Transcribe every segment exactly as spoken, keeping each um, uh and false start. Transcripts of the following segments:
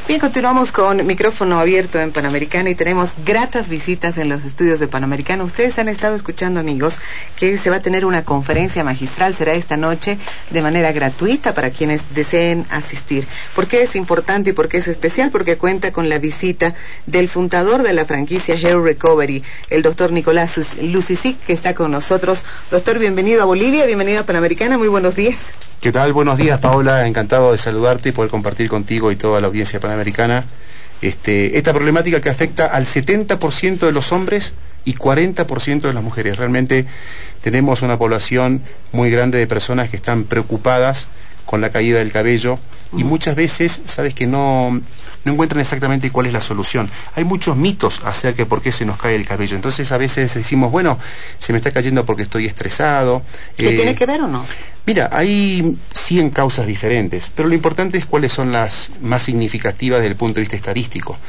Bien, continuamos con micrófono abierto en Panamericana y tenemos gratas visitas en los estudios de Panamericana. Ustedes han estado escuchando, amigos, que se va a tener una conferencia magistral, será esta noche de manera gratuita para quienes deseen asistir. ¿Por qué es importante y por qué es especial? Porque cuenta con la visita del fundador de la franquicia Hair Recovery, el doctor Nicolás Lucisic, que está con nosotros. Doctor, bienvenido a Bolivia, bienvenido a Panamericana, muy buenos días. ¿Qué tal? Buenos días, Paola. Encantado de saludarte y poder compartir contigo y toda la audiencia panamericana este, esta problemática que afecta al setenta por ciento de los hombres y cuarenta por ciento de las mujeres. Realmente tenemos una población muy grande de personas que están preocupadas con la caída del cabello y muchas veces, sabes que no, no encuentran exactamente cuál es la solución. Hay muchos mitos acerca de por qué se nos cae el cabello. Entonces a veces decimos, bueno, se me está cayendo porque estoy estresado. ¿Qué eh, tiene que ver o no? Mira, hay cien causas diferentes, pero lo importante es cuáles son las más significativas desde el punto de vista estadístico.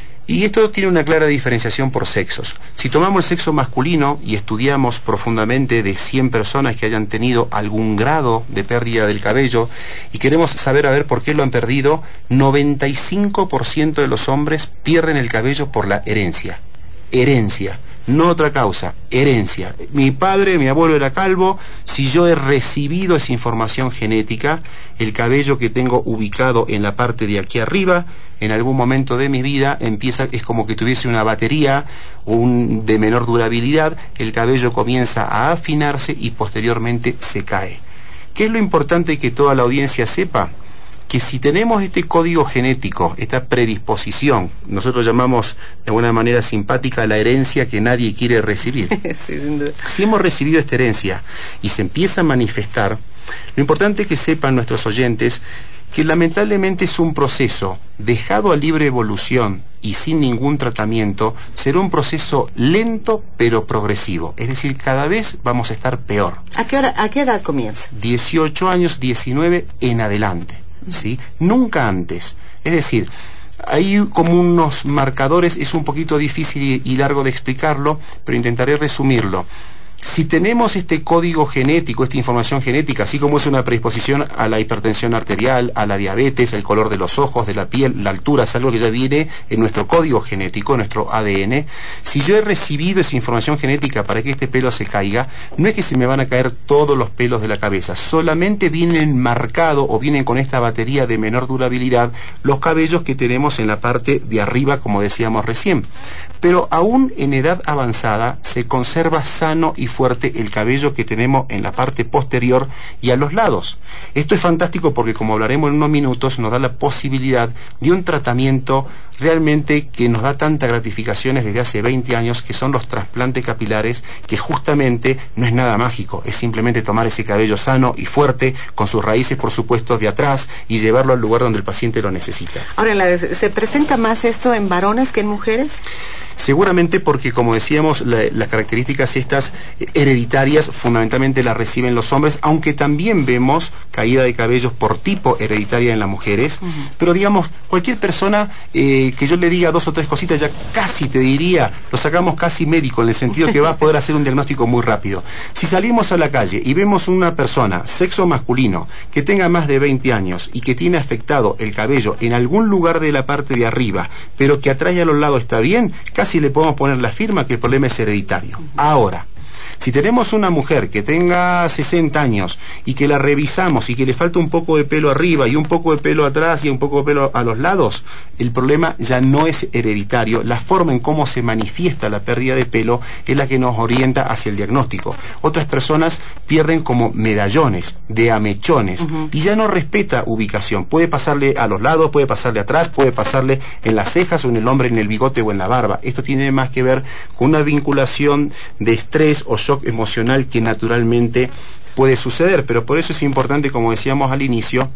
Y esto tiene una clara diferenciación por sexos. Si tomamos el sexo masculino y estudiamos profundamente de cien personas que hayan tenido algún grado de pérdida del cabello y queremos saber a ver por qué lo han perdido, noventa y cinco por ciento de los hombres pierden el cabello por la herencia. Herencia. No otra causa, herencia. Mi padre, mi abuelo era calvo, si yo he recibido esa información genética, el cabello que tengo ubicado en la parte de aquí arriba, en algún momento de mi vida empieza, es como que tuviese una batería un, de menor durabilidad, el cabello comienza a afinarse y posteriormente se cae. ¿Qué es lo importante que toda la audiencia sepa? Que si tenemos este código genético, esta predisposición, nosotros llamamos de alguna manera simpática la herencia que nadie quiere recibir. Sí, sin duda. Si hemos recibido esta herencia y se empieza a manifestar, lo importante es que sepan nuestros oyentes que lamentablemente es un proceso dejado a libre evolución y sin ningún tratamiento, será un proceso lento pero progresivo. Es decir, cada vez vamos a estar peor. ¿A qué hora, a qué edad comienza? dieciocho años, diecinueve en adelante. ¿Sí? Nunca antes. Es decir, hay como unos marcadores, es un poquito difícil y largo de explicarlo, pero intentaré resumirlo. Si tenemos este código genético, esta información genética, así como es una predisposición a la hipertensión arterial, a la diabetes, el color de los ojos, de la piel, la altura, es algo que ya viene en nuestro código genético, en nuestro A D N. Si yo he recibido esa información genética para que este pelo se caiga, no es que se me van a caer todos los pelos de la cabeza, solamente vienen marcados o vienen con esta batería de menor durabilidad los cabellos que tenemos en la parte de arriba, como decíamos recién. Pero aún en edad avanzada se conserva sano y fuerte el cabello que tenemos en la parte posterior y a los lados. Esto es fantástico porque, como hablaremos en unos minutos, nos da la posibilidad de un tratamiento realmente que nos da tantas gratificaciones desde hace veinte años, que son los trasplantes capilares, que justamente no es nada mágico, es simplemente tomar ese cabello sano y fuerte, con sus raíces por supuesto de atrás, y llevarlo al lugar donde el paciente lo necesita. Ahora, ¿se presenta más esto en varones que en mujeres? Seguramente porque, como decíamos, la, las características estas hereditarias fundamentalmente las reciben los hombres, aunque también vemos caída de cabellos por tipo hereditaria en las mujeres. Uh-huh. Pero digamos, cualquier persona eh, que yo le diga dos o tres cositas, ya casi te diría, lo sacamos casi médico, en el sentido que va a poder hacer un diagnóstico muy rápido. Si salimos a la calle y vemos una persona, sexo masculino, que tenga más de veinte años y que tiene afectado el cabello en algún lugar de la parte de arriba, pero que atrás y a los lados está bien, casi si le podemos poner la firma que el problema es hereditario. Ahora, si tenemos una mujer que tenga sesenta años y que la revisamos y que le falta un poco de pelo arriba y un poco de pelo atrás y un poco de pelo a los lados, el problema ya no es hereditario. La forma en cómo se manifiesta la pérdida de pelo es la que nos orienta hacia el diagnóstico. Otras personas pierden como medallones de amechones, uh-huh, y ya no respeta ubicación. Puede pasarle a los lados, puede pasarle atrás, puede pasarle en las cejas o en el hombre, en el bigote o en la barba. Esto tiene más que ver con una vinculación de estrés o shock emocional que naturalmente puede suceder, pero por eso es importante, como decíamos al inicio,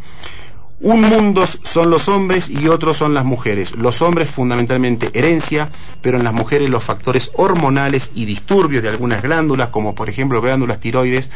un mundo son los hombres y otros son las mujeres. Los hombres fundamentalmente herencia, pero en las mujeres los factores hormonales y disturbios de algunas glándulas, como por ejemplo glándulas tiroides,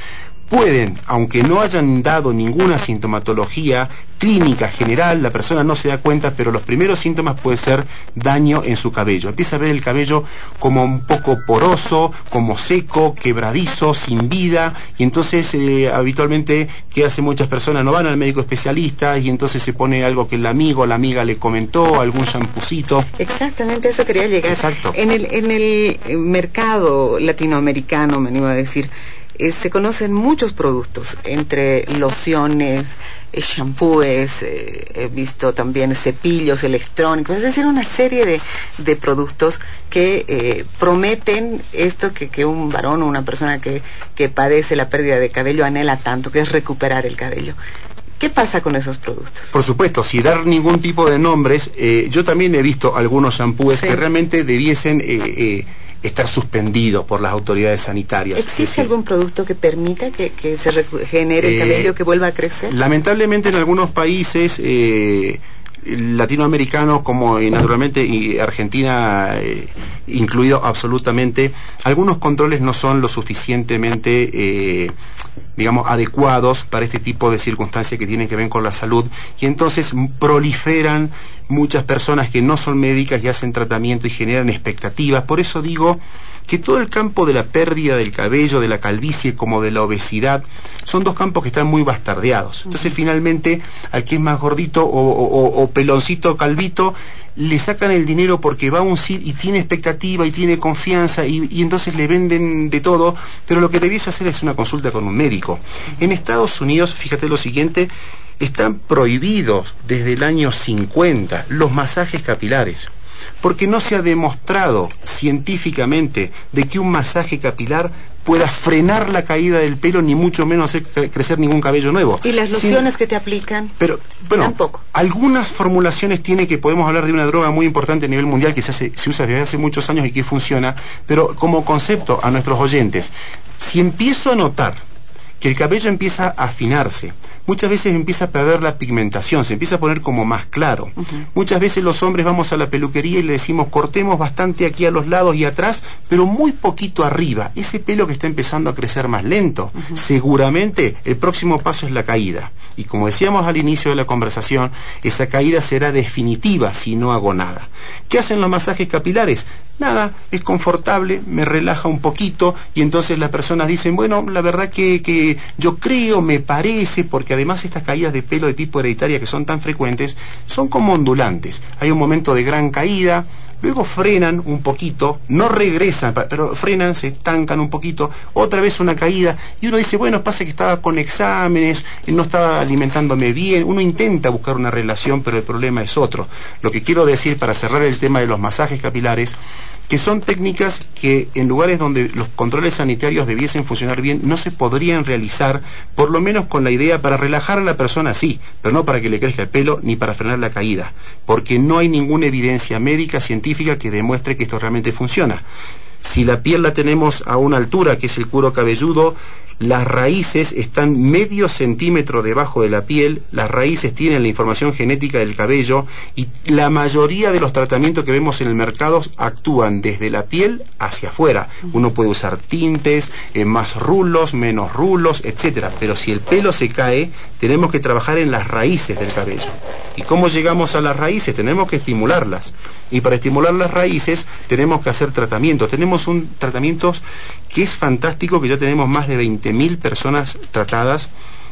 pueden, aunque no hayan dado ninguna sintomatología clínica general, la persona no se da cuenta, pero los primeros síntomas pueden ser daño en su cabello. Empieza a ver el cabello como un poco poroso, como seco, quebradizo, sin vida, y entonces eh, habitualmente, ¿qué hacen muchas personas? No van al médico especialista y entonces se pone algo que el amigo o la amiga le comentó, algún champucito. Exactamente, a eso quería llegar. Exacto. En el, en el mercado latinoamericano, me animo a decir, Eh, se conocen muchos productos, entre lociones, eh, shampoos, eh, he visto también cepillos electrónicos, es decir, una serie de, de productos que eh, prometen esto que, que un varón o una persona que, que padece la pérdida de cabello anhela tanto, que es recuperar el cabello. ¿Qué pasa con esos productos? Por supuesto, sin dar ningún tipo de nombres, eh, yo también he visto algunos shampoos sí. que realmente debiesen eh, eh, estar suspendidos por las autoridades sanitarias. ¿Existe decir, algún producto que permita que, que se regenere el eh, cabello, que vuelva a crecer? Lamentablemente en algunos países eh, latinoamericanos, como y naturalmente y Argentina eh, incluido absolutamente, algunos controles no son lo suficientemente eh, digamos adecuados para este tipo de circunstancias que tienen que ver con la salud, y entonces proliferan muchas personas que no son médicas y hacen tratamiento y generan expectativas. Por eso digo que todo el campo de la pérdida del cabello, de la calvicie, como de la obesidad, son dos campos que están muy bastardeados. Entonces, uh-huh. finalmente, al que es más gordito o, o, o peloncito, calvito, le sacan el dinero porque va a un sitio y tiene expectativa y tiene confianza y, y entonces le venden de todo, pero lo que debiese hacer es una consulta con un médico. En Estados Unidos, fíjate lo siguiente, están prohibidos desde el año cincuenta los masajes capilares, porque no se ha demostrado científicamente de que un masaje capilar pueda frenar la caída del pelo, ni mucho menos hacer crecer ningún cabello nuevo. ¿Y las lociones Sin... que te aplican? Pero, bueno, tampoco. Algunas formulaciones tiene que podemos hablar de una droga muy importante a nivel mundial que se, hace, se usa desde hace muchos años y que funciona, pero como concepto a nuestros oyentes, si empiezo a notar que el cabello empieza a afinarse, muchas veces empieza a perder la pigmentación, se empieza a poner como más claro. Uh-huh. Muchas veces los hombres vamos a la peluquería y le decimos cortemos bastante aquí a los lados y atrás, pero muy poquito arriba, ese pelo que está empezando a crecer más lento. Uh-huh. Seguramente el próximo paso es la caída. Y como decíamos al inicio de la conversación, esa caída será definitiva si no hago nada. ¿Qué hacen los masajes capilares? Nada, es confortable, me relaja un poquito y entonces las personas dicen, bueno, la verdad que, que yo creo, me parece, porque además estas caídas de pelo de tipo hereditaria que son tan frecuentes, son como ondulantes. Hay un momento de gran caída, luego frenan un poquito, no regresan, pero frenan, se estancan un poquito, otra vez una caída, y uno dice, bueno, pasa que estaba con exámenes, no estaba alimentándome bien, uno intenta buscar una relación, pero el problema es otro. Lo que quiero decir para cerrar el tema de los masajes capilares, que son técnicas que en lugares donde los controles sanitarios debiesen funcionar bien, no se podrían realizar, por lo menos con la idea para relajar a la persona, sí, pero no para que le crezca el pelo ni para frenar la caída, porque no hay ninguna evidencia médica, científica, que demuestre que esto realmente funciona. Si la piel la tenemos a una altura, que es el cuero cabelludo, las raíces están medio centímetro debajo de la piel, las raíces tienen la información genética del cabello y la mayoría de los tratamientos que vemos en el mercado actúan desde la piel hacia afuera. Uno puede usar tintes, eh, más rulos, menos rulos, etcétera. Pero si el pelo se cae, tenemos que trabajar en las raíces del cabello. ¿Y cómo llegamos a las raíces? Tenemos que estimularlas. Y para estimular las raíces tenemos que hacer tratamientos. Tenemos un tratamiento que es fantástico, que ya tenemos más de veinte mil personas tratadas,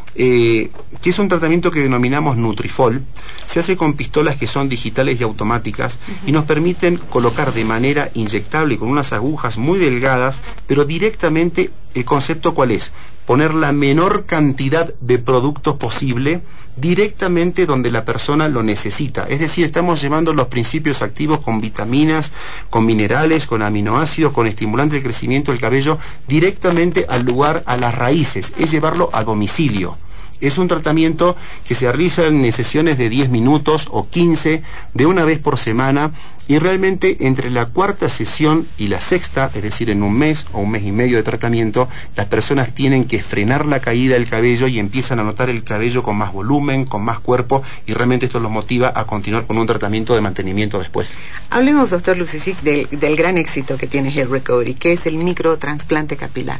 eh, que es un tratamiento que denominamos Nutrifol. Se hace con pistolas que son digitales y automáticas uh-huh. y nos permiten colocar de manera inyectable con unas agujas muy delgadas, pero directamente, ¿el concepto cuál es? Poner la menor cantidad de productos posible directamente donde la persona lo necesita. Es decir, estamos llevando los principios activos con vitaminas, con minerales, con aminoácidos, con estimulantes del crecimiento del cabello, directamente al lugar, a las raíces. Es llevarlo a domicilio. Es un tratamiento que se realiza en sesiones de diez minutos o quince, de una vez por semana, y realmente entre la cuarta sesión y la sexta, es decir, en un mes o un mes y medio de tratamiento, las personas tienen que frenar la caída del cabello y empiezan a notar el cabello con más volumen, con más cuerpo, y realmente esto los motiva a continuar con un tratamiento de mantenimiento después. Hablemos, doctor Lucisic, del, del gran éxito que tiene Hair Recovery, que es el microtrasplante capilar.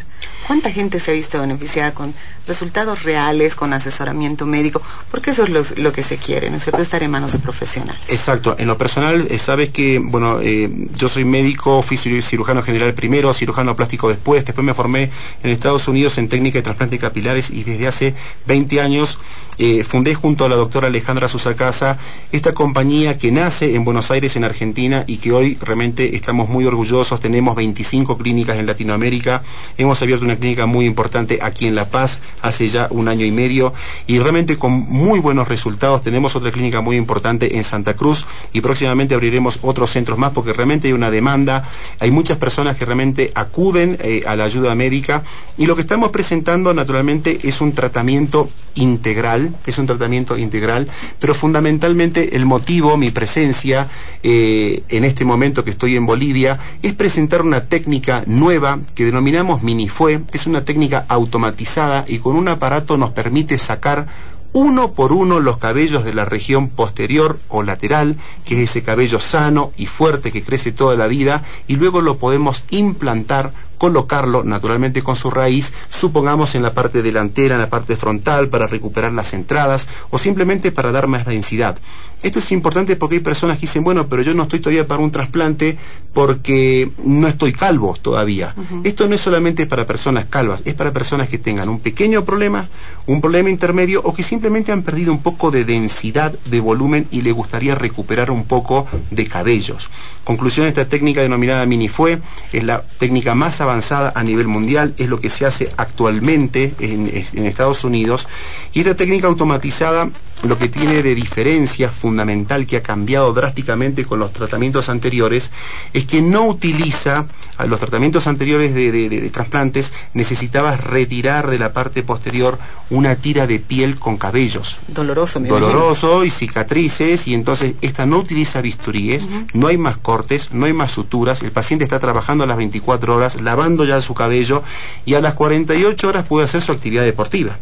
¿Cuánta gente se ha visto beneficiada con resultados reales, con asesoramiento médico? Porque eso es lo, lo que se quiere, ¿no es cierto? Estar en manos de profesionales. Exacto. En lo personal, eh, sabes que, bueno, eh, yo soy médico, fui cirujano general primero, cirujano plástico después, después me formé en Estados Unidos en técnica de trasplante capilares y desde hace veinte años eh, fundé junto a la doctora Alejandra Susacasa esta compañía que nace en Buenos Aires, en Argentina, y que hoy realmente estamos muy orgullosos. Tenemos veinticinco clínicas en Latinoamérica, hemos abierto una clínica muy importante aquí en La Paz hace ya un año y medio y realmente con muy buenos resultados. Tenemos otra clínica muy importante en Santa Cruz y próximamente abriremos otros centros más porque realmente hay una demanda, hay muchas personas que realmente acuden eh, a la ayuda médica y lo que estamos presentando naturalmente es un tratamiento integral, es un tratamiento integral, pero fundamentalmente el motivo, mi presencia eh, en este momento que estoy en Bolivia, es presentar una técnica nueva que denominamos Minifue. Es una técnica automatizada y con un aparato nos permite sacar uno por uno los cabellos de la región posterior o lateral, que es ese cabello sano y fuerte que crece toda la vida, y luego lo podemos implantar, colocarlo naturalmente con su raíz, supongamos en la parte delantera, en la parte frontal, para recuperar las entradas o simplemente para dar más densidad. Esto es importante porque hay personas que dicen, bueno, pero yo no estoy todavía para un trasplante porque no estoy calvo todavía. Uh-huh. Esto no es solamente para personas calvas, es para personas que tengan un pequeño problema, un problema intermedio o que simplemente han perdido un poco de densidad, de volumen y le gustaría recuperar un poco de cabellos. Conclusión, esta técnica denominada Minifue es la técnica más avanzada a nivel mundial, es lo que se hace actualmente en, en Estados Unidos, y esta técnica automatizada lo que tiene de diferencia fundamental, que ha cambiado drásticamente con los tratamientos anteriores, es que no utiliza, a los tratamientos anteriores de, de, de, de trasplantes, necesitabas retirar de la parte posterior una tira de piel con cabellos. Doloroso, me Doloroso imagino. Y cicatrices, y entonces esta no utiliza bisturíes, uh-huh. no hay más cortes, no hay más suturas, el paciente está trabajando a las veinticuatro horas, lavando ya su cabello, y a las cuarenta y ocho horas puede hacer su actividad deportiva.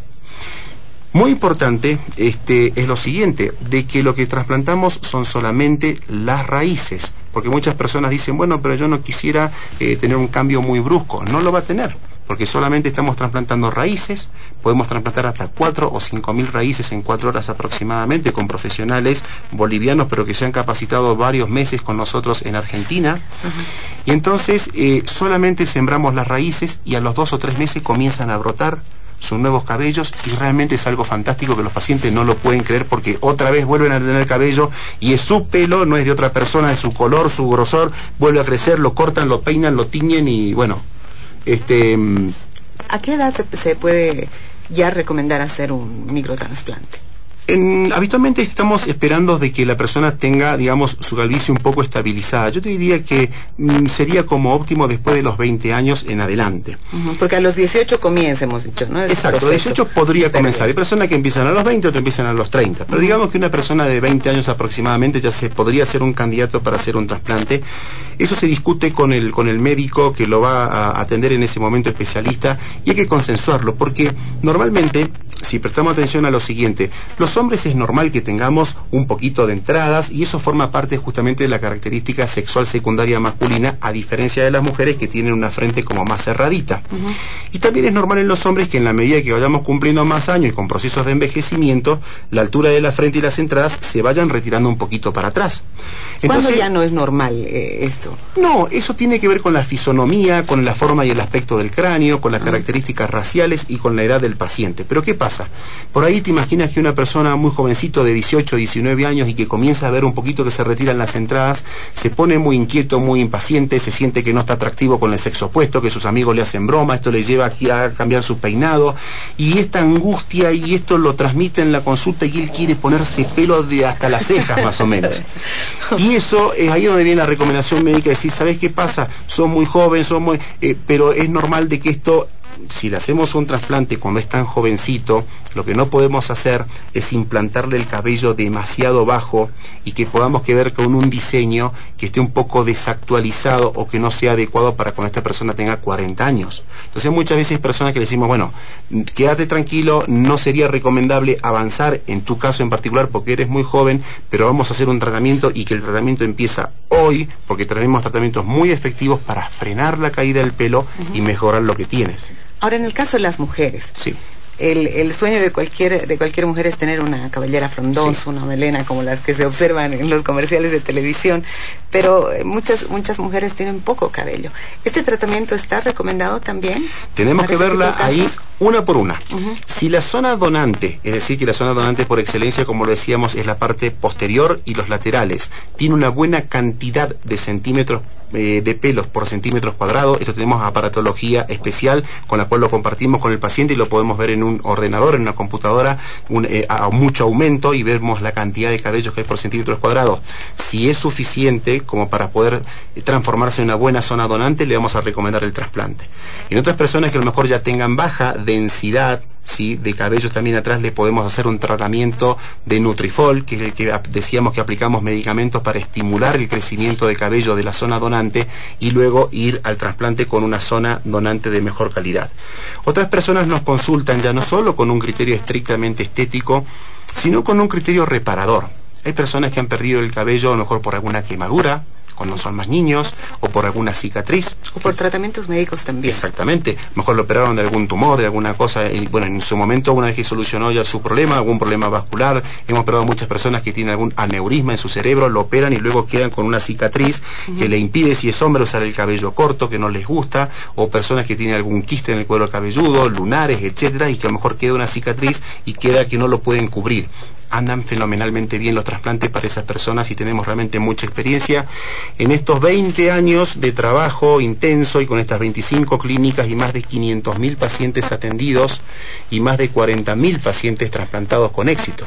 Muy importante este, es lo siguiente, de que lo que trasplantamos son solamente las raíces, porque muchas personas dicen, bueno, pero yo no quisiera eh, tener un cambio muy brusco. No lo va a tener, porque solamente estamos trasplantando raíces. Podemos trasplantar hasta cuatro o cinco mil raíces en cuatro horas aproximadamente con profesionales bolivianos, pero que se han capacitado varios meses con nosotros en Argentina. Uh-huh. Y entonces eh, solamente sembramos las raíces y a los dos o tres meses comienzan a brotar sus nuevos cabellos y realmente es algo fantástico que los pacientes no lo pueden creer porque otra vez vuelven a tener cabello y es su pelo, no es de otra persona, es su color, su grosor, vuelve a crecer, lo cortan, lo peinan, lo tiñen y bueno, este... ¿A qué edad se, se puede ya recomendar hacer un microtrasplante? En, habitualmente estamos esperando de que la persona tenga, digamos, su calvicie un poco estabilizada. Yo te diría que mm, sería como óptimo después de los veinte años en adelante. Uh-huh, porque a los dieciocho comienza, hemos dicho, ¿no? Ese Exacto, a los dieciocho podría comenzar. Hay personas que empiezan a los veinte, otras empiezan a los treinta. Pero uh-huh. digamos que una persona de veinte años aproximadamente ya se podría ser un candidato para hacer un trasplante. Eso se discute con el, con el médico que lo va a atender en ese momento, especialista, y hay que consensuarlo, porque normalmente, si prestamos atención a lo siguiente, los hombres es normal que tengamos un poquito de entradas y eso forma parte justamente de la característica sexual secundaria masculina, a diferencia de las mujeres que tienen una frente como más cerradita. Uh-huh. Y también es normal en los hombres que en la medida que vayamos cumpliendo más años y con procesos de envejecimiento, la altura de la frente y las entradas se vayan retirando un poquito para atrás. Entonces, ¿cuándo ya no es normal eh, esto? No, eso tiene que ver con la fisonomía, con la forma y el aspecto del cráneo, con las uh-huh. características raciales y con la edad del paciente. Pero ¿qué pasa? Por ahí te imaginas que una persona muy jovencito de dieciocho, diecinueve años y que comienza a ver un poquito que se retiran las entradas, se pone muy inquieto, muy impaciente, se siente que no está atractivo con el sexo opuesto, que sus amigos le hacen broma, esto le lleva aquí a cambiar su peinado y esta angustia y esto lo transmite en la consulta y él quiere ponerse pelo de hasta las cejas más o menos. Y eso es ahí donde viene la recomendación médica de decir, ¿sabes qué pasa? Son muy jóvenes, son muy, eh, pero es normal de que esto, si le hacemos un trasplante cuando es tan jovencito, lo que no podemos hacer es implantarle el cabello demasiado bajo y que podamos quedar con un diseño que esté un poco desactualizado o que no sea adecuado para cuando esta persona tenga cuarenta años. Entonces muchas veces hay personas que le decimos, bueno, quédate tranquilo, no sería recomendable avanzar en tu caso en particular porque eres muy joven, pero vamos a hacer un tratamiento y que el tratamiento empieza hoy porque tenemos tratamientos muy efectivos para frenar la caída del pelo uh-huh. y mejorar lo que tienes. Ahora, en el caso de las mujeres, sí. El, el sueño de cualquier de cualquier mujer es tener una cabellera frondosa, sí. una melena como las que se observan en los comerciales de televisión, pero muchas muchas mujeres tienen poco cabello. ¿Este tratamiento está recomendado también? Tenemos que verla ahí una por una. Uh-huh. Si la zona donante, es decir, que la zona donante por excelencia, como lo decíamos, es la parte posterior y los laterales, tiene una buena cantidad de centímetros Eh, de pelos por centímetros cuadrados, esto tenemos aparatología especial con la cual lo compartimos con el paciente y lo podemos ver en un ordenador, en una computadora, un, eh, a mucho aumento, y vemos la cantidad de cabellos que hay por centímetros cuadrados. Si es suficiente como para poder eh, transformarse en una buena zona donante, le vamos a recomendar el trasplante. En otras personas que a lo mejor ya tengan baja densidad, sí, de cabellos también atrás, le podemos hacer un tratamiento de Nutrifol, que es el que decíamos que aplicamos medicamentos para estimular el crecimiento de cabello de la zona donante y luego ir al trasplante con una zona donante de mejor calidad. Otras personas nos consultan ya no solo con un criterio estrictamente estético, sino con un criterio reparador. Hay personas que han perdido el cabello a lo mejor por alguna quemadura, cuando son más niños, o por alguna cicatriz. O por tratamientos médicos también. Exactamente. Mejor lo operaron de algún tumor, de alguna cosa, y bueno, en su momento, una vez que solucionó ya su problema, algún problema vascular, hemos operado a muchas personas que tienen algún aneurisma en su cerebro, lo operan y luego quedan con una cicatriz uh-huh. que le impide, si es hombre, usar el cabello corto, que no les gusta, o personas que tienen algún quiste en el cuero cabelludo, lunares, etcétera, y que a lo mejor queda una cicatriz y queda que no lo pueden cubrir. Andan fenomenalmente bien los trasplantes para esas personas y tenemos realmente mucha experiencia. En estos veinte años de trabajo intenso y con estas veinticinco clínicas y más de quinientos mil pacientes atendidos y más de cuarenta mil pacientes trasplantados con éxito.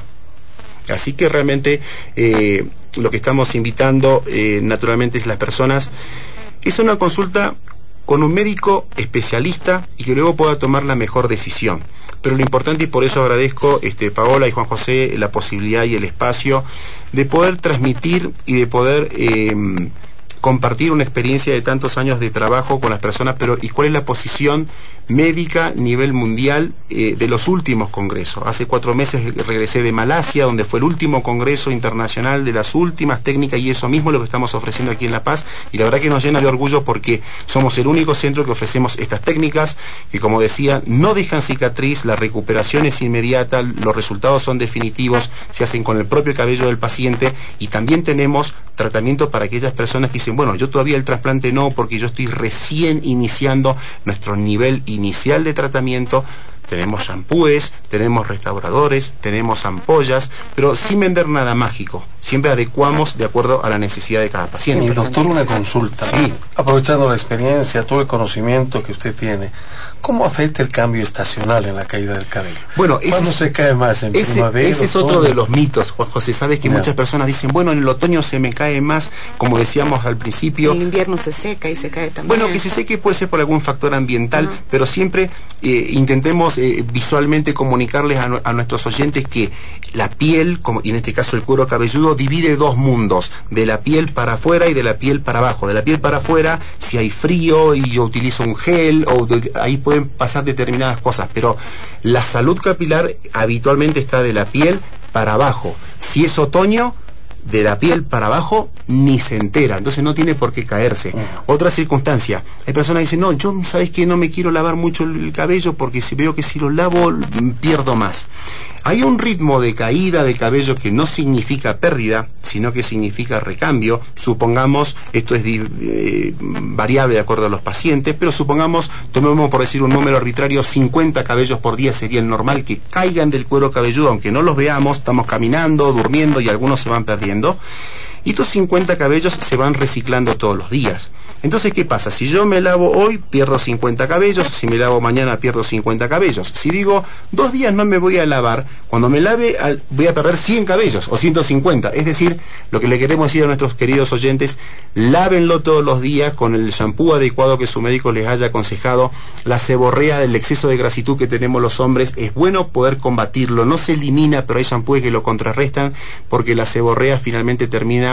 Así que realmente eh, lo que estamos invitando eh, naturalmente es las personas, es una consulta con un médico especialista y que luego pueda tomar la mejor decisión. Pero lo importante, y por eso agradezco este, Paola y Juan José la posibilidad y el espacio de poder transmitir y de poder eh, compartir una experiencia de tantos años de trabajo con las personas, pero ¿y cuál es la posición médica a nivel mundial eh, de los últimos congresos? Hace cuatro meses regresé de Malasia, donde fue el último congreso internacional de las últimas técnicas, y eso mismo es lo que estamos ofreciendo aquí en La Paz, y la verdad que nos llena de orgullo porque somos el único centro que ofrecemos estas técnicas que, como decía, no dejan cicatriz, la recuperación es inmediata, los resultados son definitivos, se hacen con el propio cabello del paciente, y también tenemos tratamiento para aquellas personas que dicen, bueno, yo todavía el trasplante no, porque yo estoy recién iniciando nuestro nivel inicial de tratamiento. Tenemos shampoos, tenemos restauradores, tenemos ampollas, pero sin vender nada mágico. Siempre adecuamos de acuerdo a la necesidad de cada paciente. Y doctor, una consulta. Sí. Aprovechando la experiencia, todo el conocimiento que usted tiene, ¿cómo afecta el cambio estacional en la caída del cabello? Bueno, ¿cuándo se cae más? ¿En ese, primavera? Ese es otro de los mitos, Juan José. Sabes que yeah. muchas personas dicen, bueno, en el otoño se me cae más, como decíamos al principio. En el invierno se seca y se cae también. Bueno, que se seque puede ser por algún factor ambiental, uh-huh. pero siempre eh, intentemos eh, visualmente comunicarles a, a nuestros oyentes que la piel, como, y en este caso el cuero cabelludo, divide dos mundos, de la piel para afuera y de la piel para abajo. De la piel para afuera, si hay frío y yo utilizo un gel, o de, ahí pueden pasar determinadas cosas, pero la salud capilar habitualmente está de la piel para abajo. Si es otoño, de la piel para abajo ni se entera, entonces no tiene por qué caerse. Uh-huh. Otra circunstancia, hay personas que dicen, no, yo sabes que no me quiero lavar mucho el cabello porque si veo que si lo lavo pierdo más. Hay un ritmo de caída de cabello que no significa pérdida, sino que significa recambio. Supongamos, esto es eh, variable de acuerdo a los pacientes, pero supongamos, tomemos por decir un número arbitrario, cincuenta cabellos por día sería el normal que caigan del cuero cabelludo, aunque no los veamos, estamos caminando, durmiendo y algunos se van perdiendo. Y estos cincuenta cabellos se van reciclando todos los días. Entonces, ¿qué pasa? Si yo me lavo hoy, pierdo cincuenta cabellos. Si me lavo mañana, pierdo cincuenta cabellos. Si digo, dos días no me voy a lavar, cuando me lave voy a perder cien cabellos o ciento cincuenta. Es decir, lo que le queremos decir a nuestros queridos oyentes, lávenlo todos los días con el shampoo adecuado que su médico les haya aconsejado. La seborrea, el exceso de grasitud que tenemos los hombres, es bueno poder combatirlo. No se elimina, pero hay shampoos que lo contrarrestan, porque la seborrea finalmente termina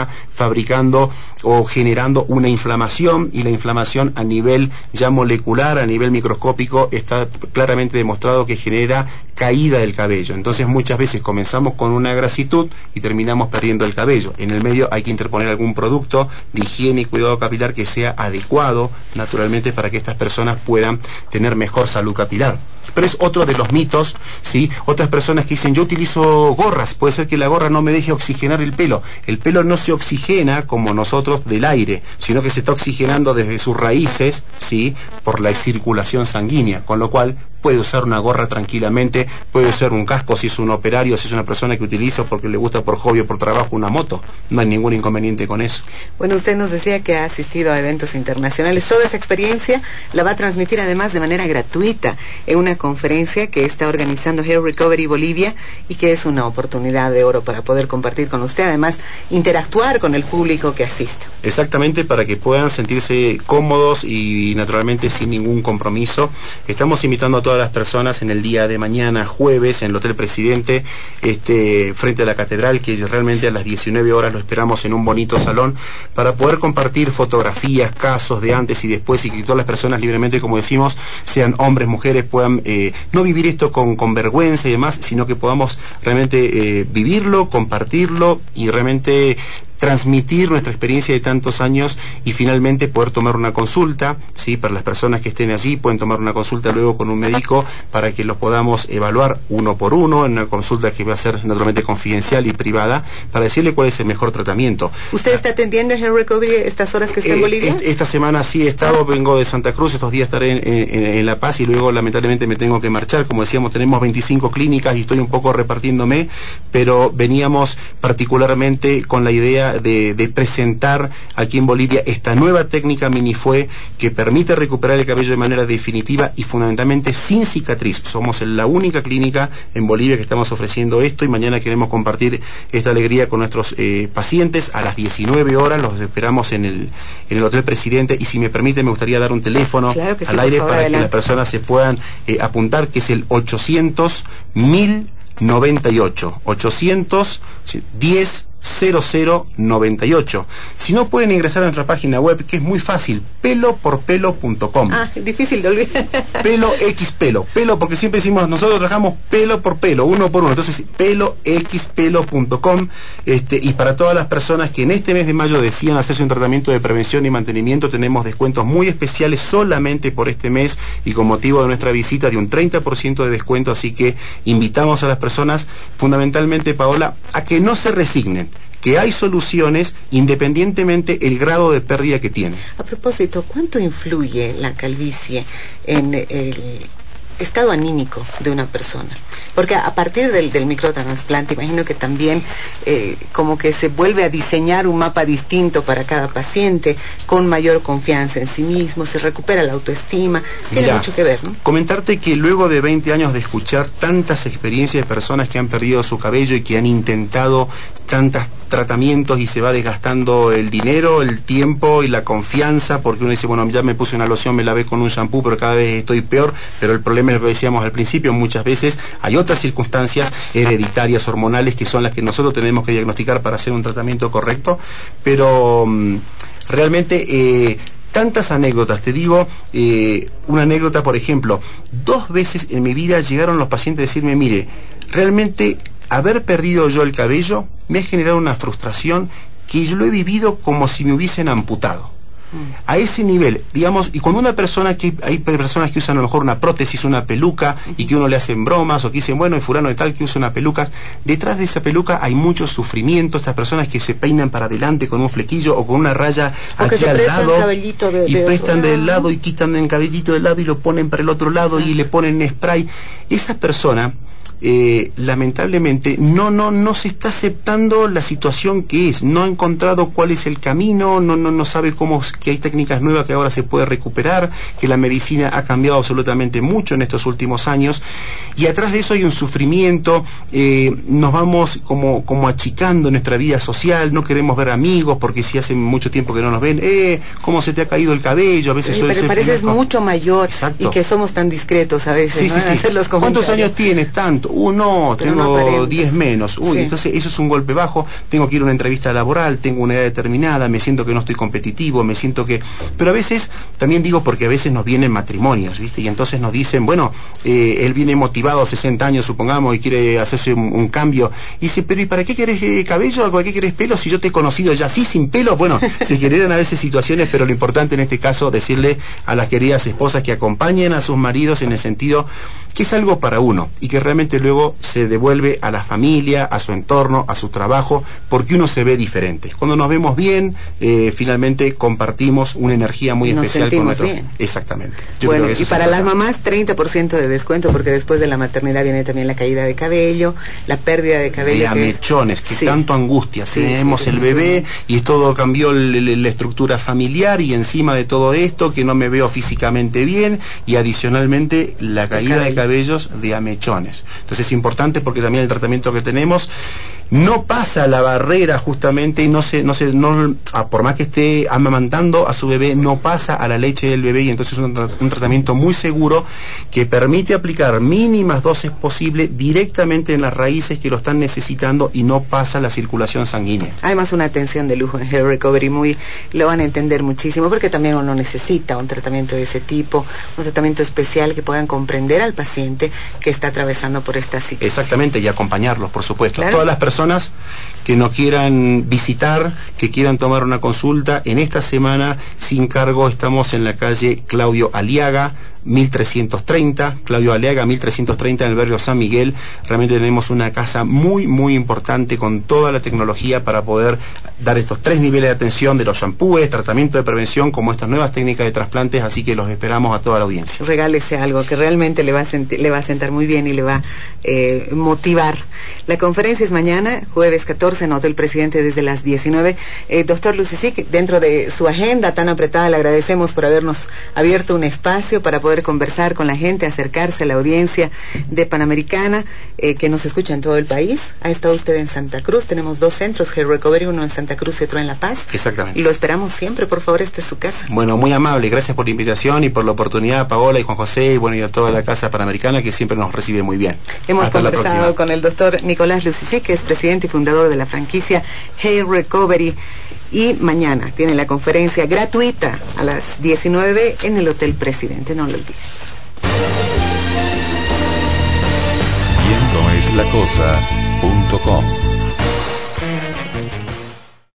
termina fabricando o generando una inflamación, y la inflamación a nivel ya molecular, a nivel microscópico, está claramente demostrado que genera caída del cabello. Entonces muchas veces comenzamos con una grasitud y terminamos perdiendo el cabello. En el medio hay que interponer algún producto de higiene y cuidado capilar que sea adecuado naturalmente para que estas personas puedan tener mejor salud capilar. Pero es otro de los mitos, ¿sí? Otras personas que dicen, yo utilizo gorras, puede ser que la gorra no me deje oxigenar el pelo. El pelo no se oxigena como nosotros del aire, sino que se está oxigenando desde sus raíces, ¿sí? Por la circulación sanguínea, con lo cual puede usar una gorra tranquilamente, puede usar un casco si es un operario, si es una persona que utiliza porque le gusta por hobby o por trabajo una moto. No hay ningún inconveniente con eso. Bueno, usted nos decía que ha asistido a eventos internacionales. Toda esa experiencia la va a transmitir además de manera gratuita en una conferencia que está organizando Hair Recovery Bolivia y que es una oportunidad de oro para poder compartir con usted, además interactuar con el público que asista. Exactamente, para que puedan sentirse cómodos y naturalmente sin ningún compromiso. Estamos invitando a todas las personas en el día de mañana, jueves, en el Hotel Presidente, este, frente a la Catedral, que realmente a las diecinueve horas lo esperamos en un bonito salón, para poder compartir fotografías, casos de antes y después, y que todas las personas libremente, como decimos, sean hombres, mujeres, puedan eh, no vivir esto con, con vergüenza y demás, sino que podamos realmente eh, vivirlo, compartirlo y realmente transmitir nuestra experiencia de tantos años y finalmente poder tomar una consulta, ¿sí? Para las personas que estén allí pueden tomar una consulta luego con un médico para que los podamos evaluar uno por uno en una consulta que va a ser naturalmente confidencial y privada para decirle cuál es el mejor tratamiento. ¿Usted está atendiendo en Hair Recovery estas horas que está en eh, Bolivia? Est esta semana sí he estado, ah. vengo de Santa Cruz, estos días estaré en, en, en La Paz y luego lamentablemente me tengo que marchar. Como decíamos, tenemos veinticinco clínicas y estoy un poco repartiéndome, pero veníamos particularmente con la idea De, de presentar aquí en Bolivia esta nueva técnica Minifue que permite recuperar el cabello de manera definitiva y fundamentalmente sin cicatriz. Somos la única clínica en Bolivia que estamos ofreciendo esto y mañana queremos compartir esta alegría con nuestros eh, pacientes a las diecinueve horas. Los esperamos en el, en el Hotel Presidente y si me permite me gustaría dar un teléfono claro que sí, al aire favor, para adelante. que las personas se puedan eh, apuntar, que es el ochocientos mil noventa y ocho, ochocientos diez cero cero noventa y ocho. Si no, pueden ingresar a nuestra página web, que es muy fácil, pelo por pelo punto com. Ah, difícil de olvidar. Pelo X pelo, pelo porque siempre decimos, nosotros trabajamos pelo por pelo, uno por uno, entonces pelo x pelo punto com, este, y para todas las personas que en este mes de mayo decían hacerse un tratamiento de prevención y mantenimiento, tenemos descuentos muy especiales solamente por este mes y con motivo de nuestra visita de un treinta por ciento de descuento, así que invitamos a las personas, fundamentalmente, Paola, a que no se resignen, que hay soluciones independientemente el grado de pérdida que tiene. A propósito, ¿cuánto influye la calvicie en el estado anímico de una persona? Porque a partir del, del microtrasplante, imagino que también eh, como que se vuelve a diseñar un mapa distinto para cada paciente, con mayor confianza en sí mismo, se recupera la autoestima, tiene Mirá, mucho que ver, ¿no? Comentarte que luego de veinte años de escuchar tantas experiencias de personas que han perdido su cabello y que han intentado tantos tratamientos y se va desgastando el dinero, el tiempo y la confianza, porque uno dice, bueno, ya me puse una loción, me lavé con un shampoo, pero cada vez estoy peor, pero el problema es lo que decíamos al principio, muchas veces hay otras circunstancias hereditarias, hormonales, que son las que nosotros tenemos que diagnosticar para hacer un tratamiento correcto, pero um, realmente eh, tantas anécdotas, te digo, eh, una anécdota, por ejemplo, dos veces en mi vida llegaron los pacientes a decirme, mire, realmente haber perdido yo el cabello me ha generado una frustración que yo lo he vivido como si me hubiesen amputado. A ese nivel, digamos, y cuando una persona, que hay personas que usan a lo mejor una prótesis, una peluca, y que uno le hacen bromas, o que dicen, bueno, hay fulano de tal que usa una peluca, detrás de esa peluca hay mucho sufrimiento, estas personas que se peinan para adelante con un flequillo o con una raya aquí al lado, de, y de prestan del lado y quitan el cabellito del lado y lo ponen para el otro lado. Exacto. Y le ponen spray. Esa persona Eh, lamentablemente no no no se está aceptando la situación que es, no ha encontrado cuál es el camino, no no no sabe cómo, que hay técnicas nuevas que ahora se puede recuperar, que la medicina ha cambiado absolutamente mucho en estos últimos años, y atrás de eso hay un sufrimiento, eh, nos vamos como como achicando en nuestra vida social, no queremos ver amigos porque si hace mucho tiempo que no nos ven, eh, cómo se te ha caído el cabello, a veces sí, pero pareces mucho mayor. Exacto. Y que somos tan discretos a veces, sí, ¿no? sí, sí. Hacer los ¿Cuántos años tienes? Tanto. uh, no, Pero tengo no diez menos, uy, Sí. entonces eso es un golpe bajo, tengo que ir a una entrevista laboral, tengo una edad determinada, me siento que no estoy competitivo, me siento que... Pero a veces, también digo porque a veces nos vienen matrimonios, ¿viste? Y entonces nos dicen, bueno, eh, él viene motivado a sesenta años, supongamos, y quiere hacerse un, un cambio, y dice, pero ¿y para qué querés eh, cabello? ¿Para qué querés pelo? Si yo te he conocido ya así, sin pelo. Bueno, se generan a veces situaciones, pero lo importante en este caso, decirle a las queridas esposas que acompañen a sus maridos en el sentido que es algo para uno y que realmente luego se devuelve a la familia, a su entorno, a su trabajo, porque uno se ve diferente. Cuando nos vemos bien, eh, finalmente compartimos una energía muy Nos especial con sentimos nuestros... bien. Exactamente. Yo Bueno, creo que eso y es para las importante. mamás treinta por ciento de descuento, porque después de la maternidad viene también la caída de cabello, la pérdida de cabello. De que es- amechones, que Sí. tanto angustia. Sí, Tenemos sí, el bebé y todo cambió el- el- la estructura familiar y encima de todo esto que no me veo físicamente bien y adicionalmente la caída de cabello. cabellos de amechones. Entonces es importante porque también el tratamiento que tenemos no pasa la barrera justamente y no se, no se, no, ah, por más que esté amamantando a su bebé, no pasa a la leche del bebé y entonces es un, tra- un tratamiento muy seguro que permite aplicar mínimas dosis posible directamente en las raíces que lo están necesitando y no pasa la circulación sanguínea. Además, una atención de lujo en Hair Recovery, muy, lo van a entender muchísimo, porque también uno necesita un tratamiento de ese tipo, un tratamiento especial que puedan comprender al paciente que está atravesando por esta situación. Exactamente, y acompañarlos, por supuesto. Claro. Todas las personas que nos quieran visitar, que quieran tomar una consulta, en esta semana, sin cargo, estamos en la calle Claudio Aliaga, mil trescientos treinta, Claudio Aliaga, mil trescientos treinta, en el barrio San Miguel. Realmente tenemos una casa muy, muy importante con toda la tecnología para poder dar estos tres niveles de atención de los shampoos, tratamiento de prevención, como estas nuevas técnicas de trasplantes, así que los esperamos a toda la audiencia. Regálese algo que realmente le va a, senti- le va a sentar muy bien y le va a eh, motivar. La conferencia es mañana, jueves catorce, en Hotel Presidente desde las diecinueve. Eh, doctor Lucisic, dentro de su agenda tan apretada, le agradecemos por habernos abierto un espacio para poder conversar con la gente, acercarse a la audiencia de Panamericana, eh, que nos escucha en todo el país. Ha estado usted en Santa Cruz, tenemos dos centros, Hair Recovery, uno en Santa Cruz y otro en La Paz. Exactamente. Y lo esperamos siempre, por favor, esta es su casa. Bueno, muy amable, gracias por la invitación y por la oportunidad, Paola y Juan José, y bueno, y a toda la Casa Panamericana que siempre nos recibe muy bien. Hemos Hasta la conversado próxima. con el doctor Nicolás Lucisic, que es presidente y fundador de la franquicia Hair Recovery. Y mañana tiene la conferencia gratuita a las diecinueve en el Hotel Presidente, no lo olviden. Bien no es la cosa punto com